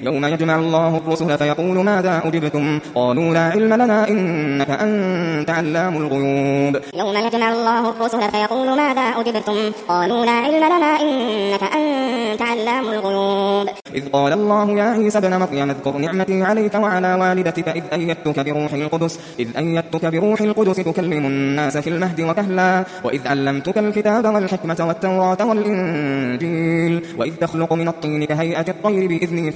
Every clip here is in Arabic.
يوم يجمع الله الرسل فيقول ماذا أجبتم قالوا لا علم لنا إنك أنت علام الغيوب يوم يجمع الله الرسل فيقول ماذا أجبتم قالوا لا علم لنا إنك أنت علام الغيوب إذ قال الله يا عيسى ابن مريم اذكر نعمتي عليك وعلى والدتك إذ أيدتك بروح القدس تكلم الناس في المهد وكهلا وإذ علمتك الكتاب والحكمة والتوراة والإنجيل وإذ تخلق من الطين كهيئة الطير بإذني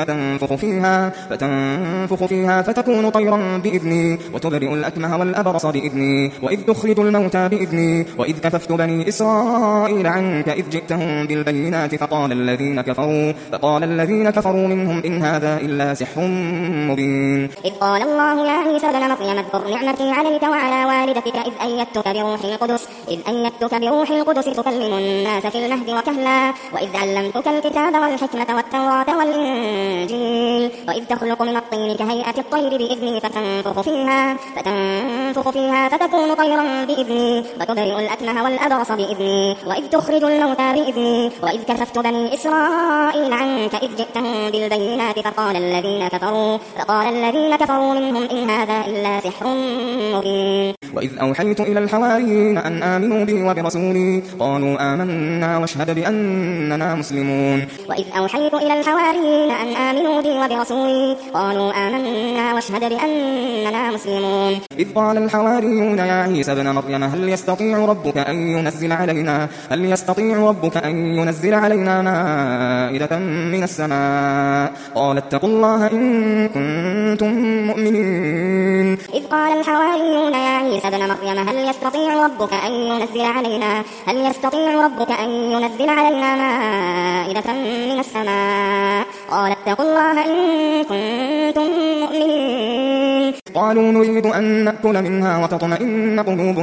فتنفخ فيها فتكون طيرا بإذني وتبرئ الأكمه والأبرص بإذني وإذ تخرج الموتى بإذني وإذ كففت بني إسرائيل عنك إذ جئتهم بالبينات فقال الذين كفروا منهم إن هذا إلا سحر مبين إذ قال الله يا عيسى ابن مريم اذكر نعمتي عليك وعلى والدتك إذ أيدتك بروح القدس تكلم الناس في المهد وكهلا وإذ علمتك الكتاب والحكمة والتوراة والإنجيل وإذ تخلق من الطين كهيئة الطير بإذني فتنفخ فيها فتكون طيرا بإذني وتبرئ الأكمه والأبرص بإذني وإذ تخرج الموتى بإذني وإذ كففت بني إسرائيل عنك إذ جئتهم بالبينات فقال الذين كفروا منهم إن هذا إلا سحر مبين وإذ أوحيت إلى الحواريين أن آمنوا بي وبرسولي قالوا آمنا واشهد بأننا مسلمون وإذ أوحيت إلى الحواريين أن آمنوا بي وبرسولي قالوا آمنا واشهد بأننا مسلمون إذ قال الحواريون يا عيسى ابن مريم هل يستطيع ربك أن ينزل علينا مائدة من السماء قال اتقوا الله إن كنتم مؤمنين إذ قال الحواريون يا عيسى ابن مريم هل يستطيع ربك أن ينزل علينا مائدة من السماء قال اتقوا الله إن كنتم مؤمنين قالوا نريد أن نأكل منها وتطمئن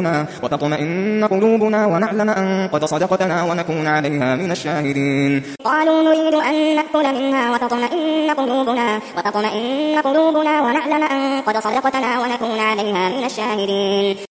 قلوبنا ونعلم أن قد صدقتنا ونكون عليها من الشاهدين قالوا نريد أن نأكل منها وتطمئن قلوبنا ونعلم أن قد صدقتنا ونكون عليها من الشاهدين